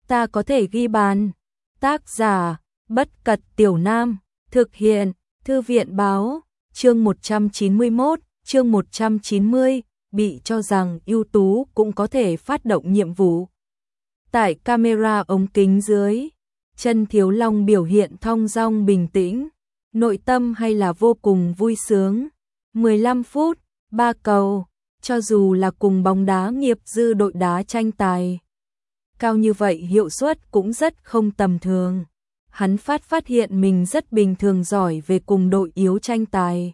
ta có thể ghi bàn. Tác giả, Bất Cật Tiểu Nam, thực hiện, Thư viện báo, chương 191, chương 190, bị cho rằng ưu tú cũng có thể phát động nhiệm vụ. Tại camera ống kính dưới, Chân Thiếu Long biểu hiện thong dong bình tĩnh, nội tâm hay là vô cùng vui sướng. 15 phút, 3 cầu, cho dù là cùng bóng đá nghiệp dư đội đá tranh tài cao như vậy hiệu suất cũng rất không tầm thường. Hắn phát hiện mình rất bình thường giỏi về cùng đội yếu tranh tài.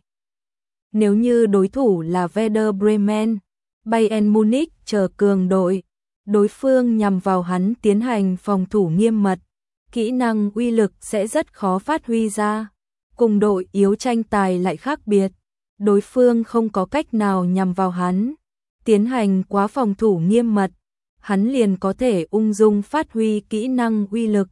Nếu như đối thủ là Werder Bremen, Bayern Munich chờ cường đội, đối phương nhằm vào hắn tiến hành phòng thủ nghiêm mật, kỹ năng uy lực sẽ rất khó phát huy ra. Cùng đội yếu tranh tài lại khác biệt, đối phương không có cách nào nhằm vào hắn, tiến hành quá phòng thủ nghiêm mật, hắn liền có thể ung dung phát huy kỹ năng uy lực.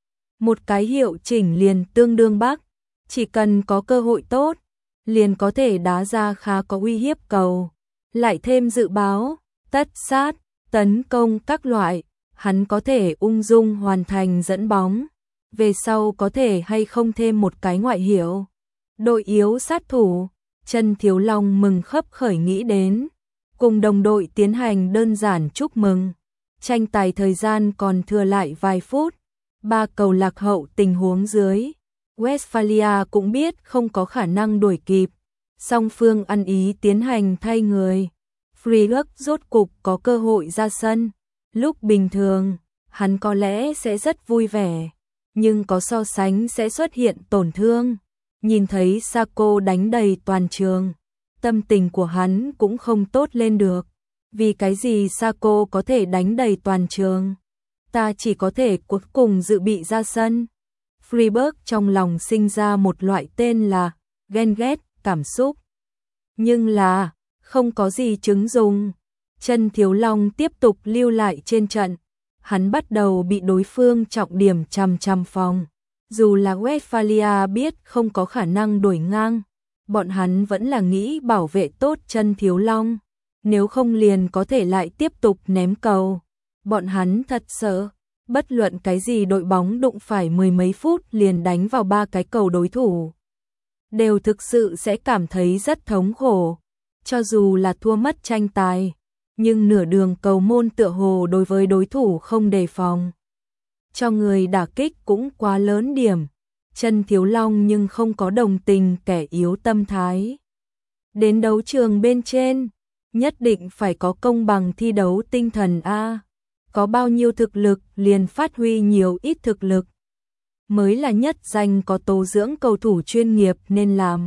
Một cái hiệu chỉnh liền tương đương bắc, chỉ cần có cơ hội tốt, liền có thể đá ra khá có uy hiếp cầu. Lại thêm dự báo, tất sát, tấn công các loại, hắn có thể ung dung hoàn thành dẫn bóng. Về sau có thể hay không thêm một cái ngoại hiệu, đội yếu sát thủ. Chân Thiếu Long mừng khấp khởi nghĩ đến, cùng đồng đội tiến hành đơn giản chúc mừng. Tranh tài thời gian còn thừa lại vài phút, 3 cầu lạc hậu tình huống dưới, Westphalia cũng biết không có khả năng đuổi kịp, song phương ăn ý tiến hành thay người. Freiburg rốt cục có cơ hội ra sân. Lúc bình thường, hắn có lẽ sẽ rất vui vẻ, nhưng có so sánh sẽ xuất hiện tổn thương. Nhìn thấy Sako đánh đầy toàn trường, tâm tình của hắn cũng không tốt lên được. Vì cái gì Sako có thể đánh đầy toàn trường? Ta chỉ có thể cuối cùng dự bị ra sân. Freiburg trong lòng sinh ra một loại tên là ghen ghét cảm xúc. Nhưng là, không có gì chứng dùng. Chân Thiếu Long tiếp tục lưu lại trên trận. Hắn bắt đầu bị đối phương trọng điểm chằm phòng. Dù là Westphalia biết không có khả năng đuổi ngang, bọn hắn vẫn là nghĩ bảo vệ tốt Chân Thiếu Long. Nếu không liền có thể lại tiếp tục ném cầu. Bọn hắn thật sợ, bất luận cái gì đội bóng đụng phải mười mấy phút liền đánh vào 3 cái cầu đối thủ, đều thực sự sẽ cảm thấy rất thống khổ. Cho dù là thua mất tranh tài, nhưng nửa đường cầu môn tựa hồ đối với đối thủ không đề phòng, cho người đả kích cũng quá lớn điểm. Chân Thiếu Long nhưng không có đồng tình kẻ yếu tâm thái. Đến đấu trường bên trên, nhất định phải có công bằng thi đấu tinh thần a. Có bao nhiêu thực lực liền phát huy nhiều ít thực lực, mới là nhất danh có tố dưỡng cầu thủ chuyên nghiệp nên làm.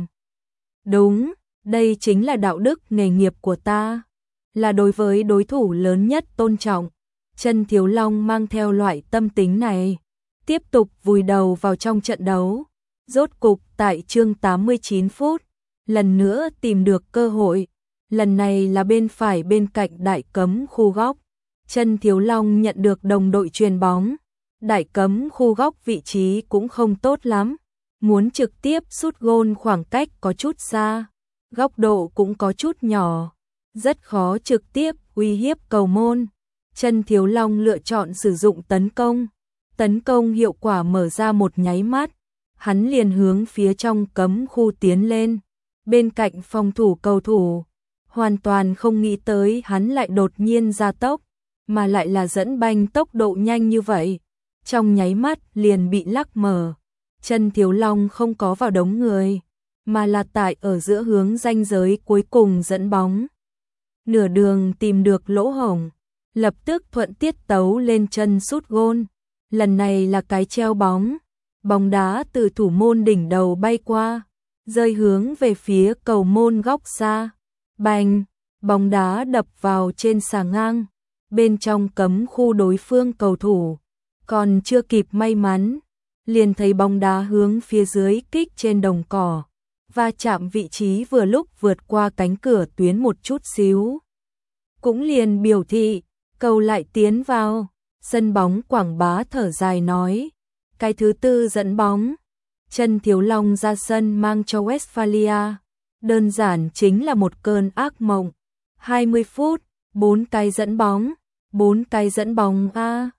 Đúng, đây chính là đạo đức nghề nghiệp của ta, là đối với đối thủ lớn nhất tôn trọng. Chân Thiếu Long mang theo loại tâm tính này, tiếp tục vùi đầu vào trong trận đấu. Rốt cục tại chương 89 phút, lần nữa tìm được cơ hội. Lần này là bên phải bên cạnh đại cấm khu góc. Chân Thiếu Long nhận được đồng đội chuyền bóng. Đại cấm khu góc vị trí cũng không tốt lắm. Muốn trực tiếp sút gôn khoảng cách có chút xa. Góc độ cũng có chút nhỏ. Rất khó trực tiếp uy hiếp cầu môn. Chân Thiếu Long lựa chọn sử dụng tấn công. Tấn công hiệu quả mở ra một nháy mắt. Hắn liền hướng phía trong cấm khu tiến lên. Bên cạnh phòng thủ cầu thủ, hoàn toàn không nghĩ tới hắn lại đột nhiên ra tốc, mà lại là dẫn banh tốc độ nhanh như vậy. Trong nháy mắt liền bị lắc mở. Chân Thiếu Long không có vào đống người, mà là tại ở giữa hướng ranh giới cuối cùng dẫn bóng. Nửa đường tìm được lỗ hổng, lập tức thuận tiết tấu lên chân sút gôn. Lần này là cái treo bóng, bóng đá từ thủ môn đỉnh đầu bay qua, rơi hướng về phía cầu môn góc xa. Bành, bóng đá đập vào trên xà ngang, bên trong cấm khu đối phương cầu thủ. Còn chưa kịp may mắn, liền thấy bóng đá hướng phía dưới kích trên đồng cỏ, va chạm vị trí vừa lúc vượt qua cánh cửa tuyến một chút xíu. Cũng liền biểu thị, cầu lại tiến vào. Sân bóng Quảng Bá thở dài nói, cái thứ tư dẫn bóng. Chân Thiếu Long ra sân mang cho Westphalia, đơn giản chính là một cơn ác mộng. 20 phút, 4 cái dẫn bóng a.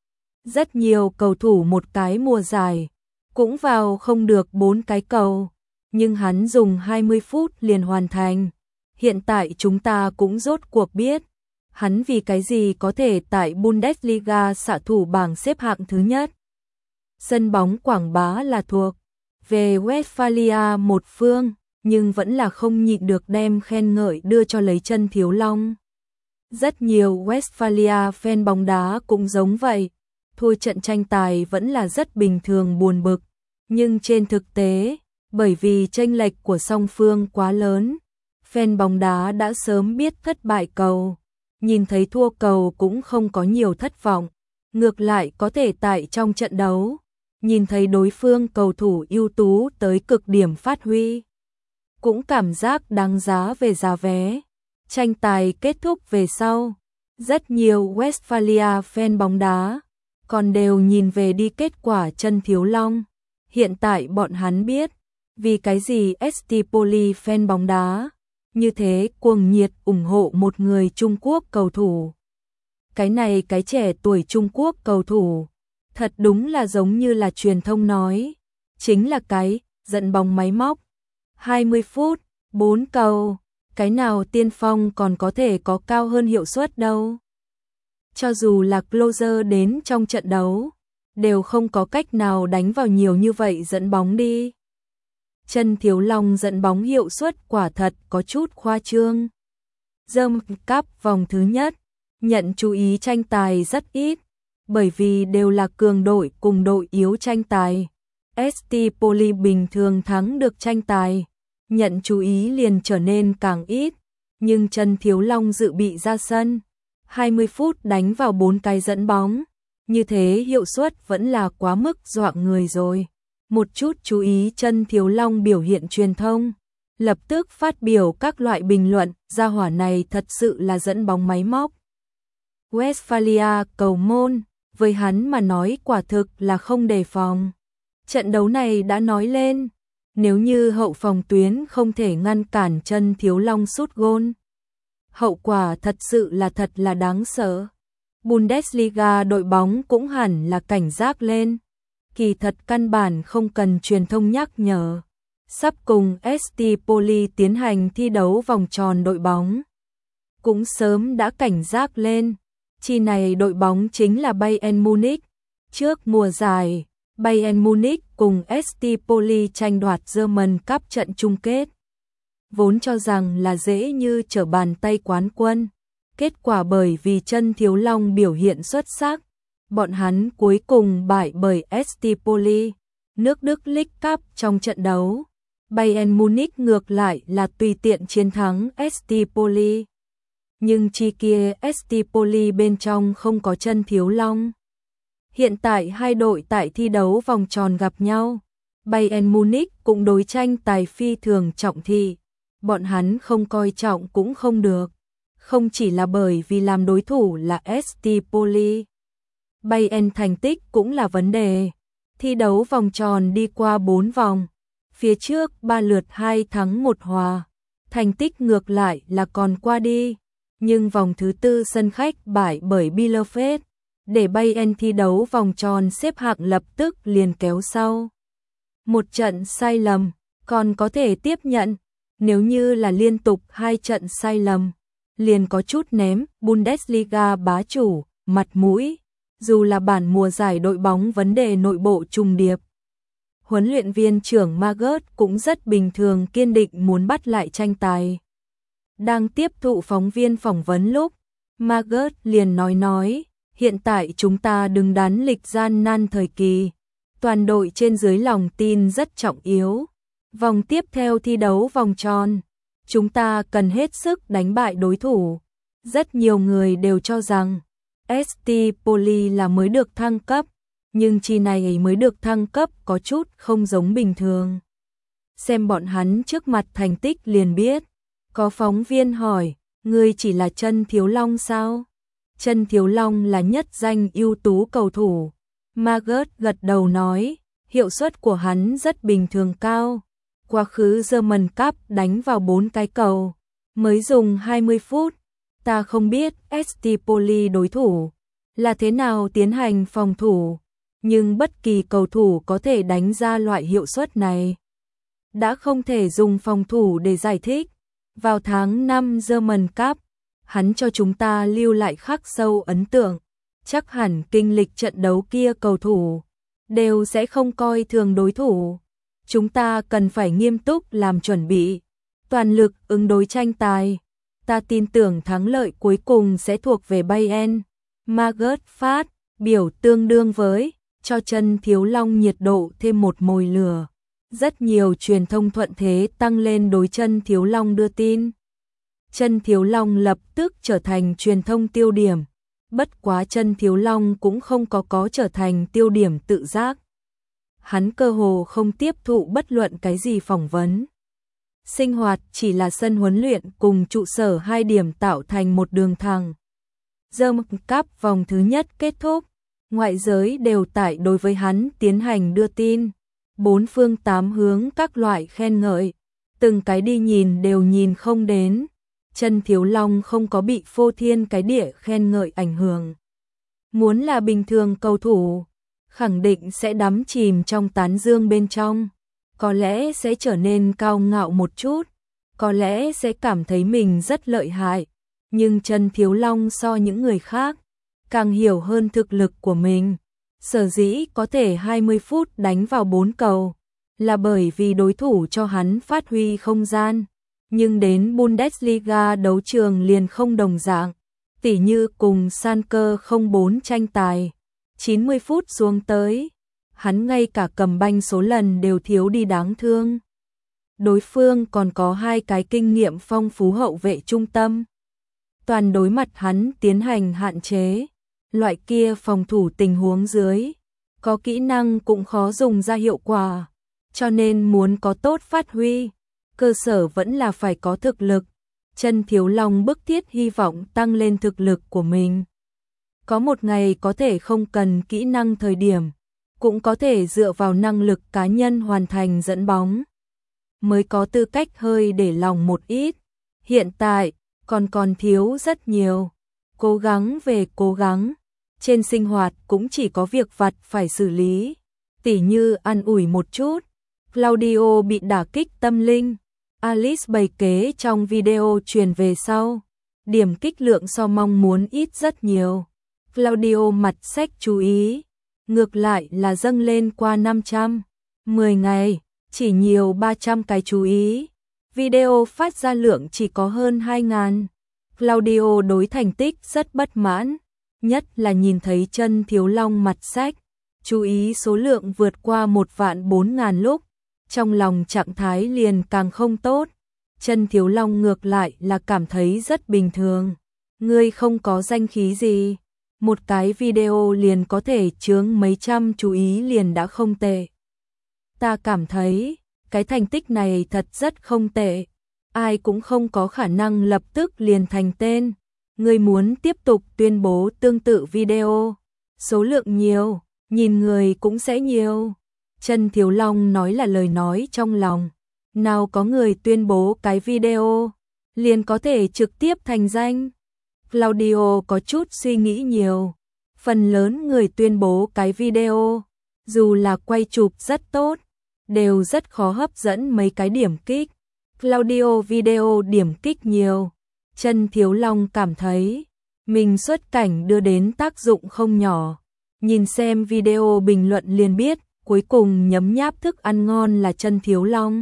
Rất nhiều cầu thủ một cái mùa giải cũng vào không được 4 cái cầu, nhưng hắn dùng 20 phút liền hoàn thành. Hiện tại chúng ta cũng rốt cuộc biết hắn vì cái gì có thể tại Bundesliga xạ thủ bảng xếp hạng thứ nhất. Sân bóng quảng bá là thuộc về Westphalia một phương, nhưng vẫn là không nhịn được đem khen ngợi đưa cho lấy chân Thiếu Long. Rất nhiều Westphalia fan bóng đá cũng giống vậy, thua trận tranh tài vẫn là rất bình thường buồn bực, nhưng trên thực tế, bởi vì chênh lệch của song phương quá lớn, fan bóng đá đã sớm biết thất bại cầu, nhìn thấy thua cầu cũng không có nhiều thất vọng, ngược lại có thể tại trong trận đấu, nhìn thấy đối phương cầu thủ ưu tú tới cực điểm phát huy, cũng cảm giác đáng giá về giá vé. Tranh tài kết thúc về sau, rất nhiều Westphalia fan bóng đá còn đều nhìn về đi kết quả chân Thiếu Long. Hiện tại bọn hắn biết vì cái gì ST Poli fan bóng đá như thế cuồng nhiệt ủng hộ một người Trung Quốc cầu thủ. Cái này cái trẻ tuổi Trung Quốc cầu thủ, thật đúng là giống như là truyền thông nói, chính là cái dẫn bóng máy móc. 20 phút, 4 cầu, cái nào tiên phong còn có thể có cao hơn hiệu suất đâu. Cho dù là closer đến trong trận đấu, đều không có cách nào đánh vào nhiều như vậy dẫn bóng đi. Chân Thiếu Long dẫn bóng hiệu suất quả thật có chút khoa trương. German Cup vòng thứ nhất, nhận chú ý tranh tài rất ít, bởi vì đều là cường đội cùng đội yếu tranh tài. ST Poli bình thường thắng được tranh tài, nhận chú ý liền trở nên càng ít, nhưng chân Thiếu Long dự bị ra sân, 20 phút đánh vào 4 cái dẫn bóng, như thế hiệu suất vẫn là quá mức dọa người rồi. Một chút chú ý chân Thiếu Long biểu hiện truyền thông, lập tức phát biểu các loại bình luận, gia hỏa này thật sự là dẫn bóng máy móc. Westphalia cầu môn, với hắn mà nói quả thực là không đề phòng. Trận đấu này đã nói lên, nếu như hậu phòng tuyến không thể ngăn cản chân Thiếu Long sút gôn, hậu quả thật sự là đáng sợ. Bundesliga đội bóng cũng hẳn là cảnh giác lên. Kỳ thật căn bản không cần truyền thông nhắc nhở. Sắp cùng ST Poli tiến hành thi đấu vòng tròn đội bóng, cũng sớm đã cảnh giác lên. Chi này đội bóng chính là Bayern Munich. Trước mùa giải, Bayern Munich cùng ST Poli tranh đoạt German Cup trận chung kết. Vốn cho rằng là dễ như trở bàn tay quán quân. Kết quả bởi vì chân Thiếu Long biểu hiện xuất sắc, bọn hắn cuối cùng bại bởi ST Poli, nước Đức League Cup trong trận đấu. Bayern Munich ngược lại là tùy tiện chiến thắng ST Poli. Nhưng chi kia ST Poli bên trong không có chân Thiếu Long. Hiện tại hai đội tại thi đấu vòng tròn gặp nhau. Bayern Munich cũng đối tranh tài phi thường trọng thị. Bọn hắn không coi trọng cũng không được. Không chỉ là bởi vì làm đối thủ là ST Poli. Bayern thành tích cũng là vấn đề. Thi đấu vòng tròn đi qua 4 vòng. Phía trước 3 lượt 2 thắng 1 hòa. Thành tích ngược lại là còn qua đi. Nhưng vòng thứ tư sân khách bại bởi Bielefeld, để Bayern thi đấu vòng tròn xếp hạng lập tức liền kéo sau. Một trận sai lầm, còn có thể tiếp nhận. Nếu như là liên tục 2 trận sai lầm, liền có chút ném Bundesliga bá chủ, mặt mũi. Dù là bản mùa giải đội bóng vấn đề nội bộ trùng điệp. Huấn luyện viên trưởng Magath cũng rất bình thường kiên định muốn bắt lại tranh tài. Đang tiếp thụ phóng viên phỏng vấn lúc, Magath liền nói, hiện tại chúng ta đứng đắn lịch gian nan thời kỳ. Toàn đội trên dưới lòng tin rất trọng yếu. Vòng tiếp theo thi đấu vòng tròn, chúng ta cần hết sức đánh bại đối thủ. Rất nhiều người đều cho rằng ST Poli là mới được thăng cấp, nhưng chi này mới được thăng cấp có chút không giống bình thường. Xem bọn hắn trước mặt thành tích liền biết. Có phóng viên hỏi, ngươi chỉ là chân Thiếu Long sao? Chân Thiếu Long là nhất danh ưu tú cầu thủ. Magath gật đầu nói, hiệu suất của hắn rất bình thường cao. Quá khứ German Cup đánh vào 4 cái cầu, mới dùng 20 phút. Ta không biết ST Poli đối thủ là thế nào tiến hành phòng thủ, nhưng bất kỳ cầu thủ có thể đánh ra loại hiệu suất này. Đã không thể dùng phòng thủ để giải thích. Vào tháng 5 German Cup, hắn cho chúng ta lưu lại khắc sâu ấn tượng. Chắc hẳn kinh lịch trận đấu kia cầu thủ đều sẽ không coi thường đối thủ. Chúng ta cần phải nghiêm túc làm chuẩn bị, toàn lực ứng đối tranh tài. Ta tin tưởng thắng lợi cuối cùng sẽ thuộc về Bayern. Margaret phát biểu tương đương với cho chân Thiếu Long nhiệt độ thêm một mồi lửa. Rất nhiều truyền thông thuận thế tăng lên đối chân Thiếu Long đưa tin. Chân Thiếu Long lập tức trở thành truyền thông tiêu điểm. Bất quá chân Thiếu Long cũng không có trở thành tiêu điểm tự giác. Hắn cơ hồ không tiếp thụ bất luận cái gì phỏng vấn. Sinh hoạt chỉ là sân huấn luyện cùng trụ sở 2 điểm tạo thành một đường thẳng. German Cup vòng thứ nhất kết thúc, ngoại giới đều tại đối với hắn tiến hành đưa tin. 4 phương 8 hướng các loại khen ngợi, từng cái đi nhìn đều nhìn không đến. Chân Thiếu Long không có bị phô thiên cái địa khen ngợi ảnh hưởng. Muốn là bình thường cầu thủ, khẳng định sẽ đắm chìm trong tán dương bên trong. Có lẽ sẽ trở nên cao ngạo một chút, có lẽ sẽ cảm thấy mình rất lợi hại. Nhưng Chân Thiếu Long so những người khác, càng hiểu hơn thực lực của mình. Sở dĩ có thể 20 phút đánh vào 4 cầu, là bởi vì đối thủ cho hắn phát huy không gian. Nhưng đến Bundesliga đấu trường liền không đồng dạng, tỉ như cùng Schalke 04 tranh tài, 90 phút xuống tới, hắn ngay cả cầm banh số lần đều thiếu đi đáng thương. Đối phương còn có 2 cái kinh nghiệm phong phú hậu vệ trung tâm. Toàn đối mặt hắn tiến hành hạn chế, loại kia phòng thủ tình huống dưới, có kỹ năng cũng khó dùng ra hiệu quả, cho nên muốn có tốt phát huy, cơ sở vẫn là phải có thực lực. Chân Thiếu Long bức thiết hy vọng tăng lên thực lực của mình. Có một ngày có thể không cần kỹ năng thời điểm, cũng có thể dựa vào năng lực cá nhân hoàn thành dẫn bóng. Mới có tư cách hơi để lòng một ít. Hiện tại, còn thiếu rất nhiều. Cố gắng về cố gắng. Trên sinh hoạt cũng chỉ có việc vặt phải xử lý. Tỉ như ăn ủi một chút. Claudio bị đả kích tâm linh. Alice bày kế trong video truyền về sau. Điểm kích lượng so mong muốn ít rất nhiều. Claudio mặt xách chú ý. Ngược lại là dâng lên qua 500. 10 ngày, chỉ nhiều 300 cái chú ý. Video phát ra lượng chỉ có hơn 2.000. Claudio đối thành tích rất bất mãn. Nhất là nhìn thấy Chân Thiếu Long mặt xách. Chú ý số lượng vượt qua 1.400.000 lúc. Trong lòng trạng thái liền càng không tốt. Chân Thiếu Long ngược lại là cảm thấy rất bình thường. Ngươi không có danh khí gì. Một cái video liền có thể chướng mấy trăm chú ý liền đã không tệ. Ta cảm thấy, cái thành tích này thật rất không tệ. Ai cũng không có khả năng lập tức liền thành tên. Ngươi muốn tiếp tục tuyên bố tương tự video. Số lượng nhiều, nhìn người cũng sẽ nhiều. Chân Thiếu Long nói là lời nói trong lòng. Nào có người tuyên bố cái video, liền có thể trực tiếp thành danh. Claudio có chút suy nghĩ nhiều. Phần lớn người tuyên bố cái video, dù là quay chụp rất tốt, đều rất khó hấp dẫn mấy cái điểm kích. Claudio video điểm kích nhiều. Chân Thiếu Long cảm thấy mình xuất cảnh đưa đến tác dụng không nhỏ. Nhìn xem video bình luận liền biết, cuối cùng nhấm nháp thức ăn ngon là Chân Thiếu Long.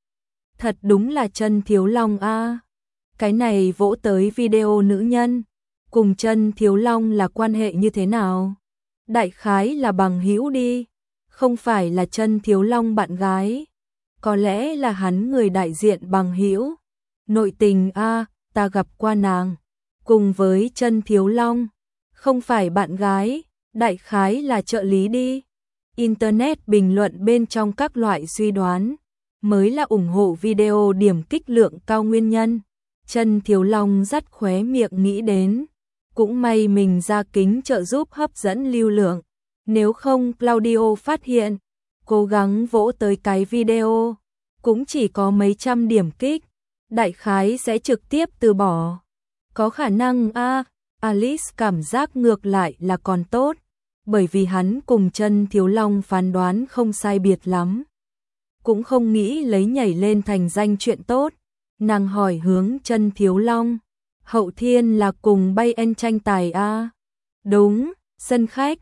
Thật đúng là Chân Thiếu Long a. Cái này vỗ tới video nữ nhân, cùng Chân Thiếu Long là quan hệ như thế nào? Đại khái là bằng hữu đi, không phải là Chân Thiếu Long bạn gái. Có lẽ là hắn người đại diện bằng hữu. Nội tình a, ta gặp qua nàng, cùng với Chân Thiếu Long, không phải bạn gái, đại khái là trợ lý đi. Internet bình luận bên trong các loại suy đoán, mới là ủng hộ video điểm kích lượng cao nguyên nhân. Chân Thiếu Long dắt khóe miệng nghĩ đến, cũng may mình ra kính trợ giúp hấp dẫn lưu lượng, nếu không Claudio phát hiện, cố gắng vỗ tới cái video, cũng chỉ có mấy trăm điểm kích, đại khái sẽ trực tiếp từ bỏ. Có khả năng a, Alice cảm giác ngược lại là còn tốt, bởi vì hắn cùng Chân Thiếu Long phán đoán không sai biệt lắm. Cũng không nghĩ lấy nhảy lên thành danh chuyện tốt. Nàng hỏi hướng Chân Thiếu Long, hậu thiên là cùng bay en tranh tài a? Đúng, sân khách,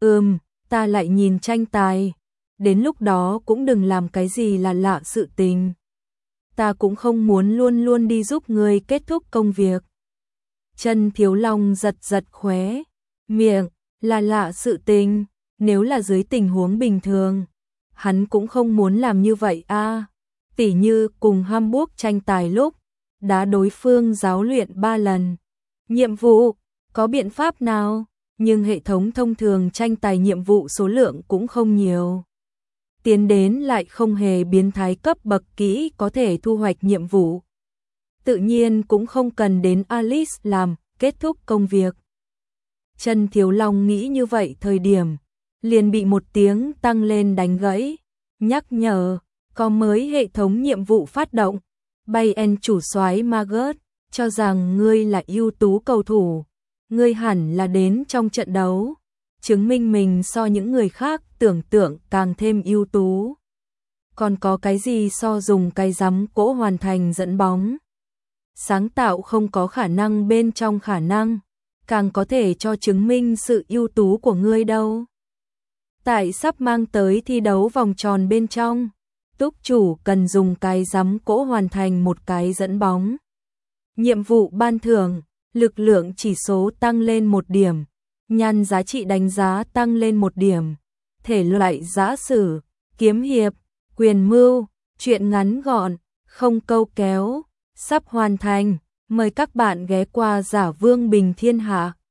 ta lại nhìn tranh tài. Đến lúc đó cũng đừng làm cái gì là lạ sự tình. Ta cũng không muốn luôn luôn đi giúp người kết thúc công việc. Chân Thiếu Long giật giật khóe miệng, là lạ sự tình, nếu là dưới tình huống bình thường, hắn cũng không muốn làm như vậy a. Tỉ như cùng Hamburg tranh tài lúc, đã đối phương giáo luyện 3 lần. Nhiệm vụ, có biện pháp nào? Nhưng hệ thống thông thường tranh tài nhiệm vụ số lượng cũng không nhiều. Tiến đến lại không hề biến thái cấp bậc kỹ có thể thu hoạch nhiệm vụ. Tự nhiên cũng không cần đến Alice làm, kết thúc công việc. Chân Thiếu Long nghĩ như vậy thời điểm, liền bị một tiếng tăng lên đánh gãy. Nhắc nhở, có mới hệ thống nhiệm vụ phát động. Bayern chủ soái Margaret, cho rằng ngươi là ưu tú cầu thủ. Ngươi hẳn là đến trong trận đấu, chứng minh mình so những người khác tưởng tượng càng thêm ưu tú. Còn có cái gì so dùng cái giám cỗ hoàn thành dẫn bóng? Sáng tạo không có khả năng bên trong khả năng, càng có thể cho chứng minh sự ưu tú của ngươi đâu. Tại sắp mang tới thi đấu vòng tròn bên trong, túc chủ cần dùng cái giám cỗ hoàn thành một cái dẫn bóng. Nhiệm vụ ban thưởng, lực lượng chỉ số tăng lên 1 điểm, nhan giá trị đánh giá tăng lên 1 điểm, thể loại giả sử, kiếm hiệp, quyền mưu, truyện ngắn gọn, không câu kéo, sắp hoàn thành. Mời các bạn ghé qua Giả Vương Bình Thiên Hạ.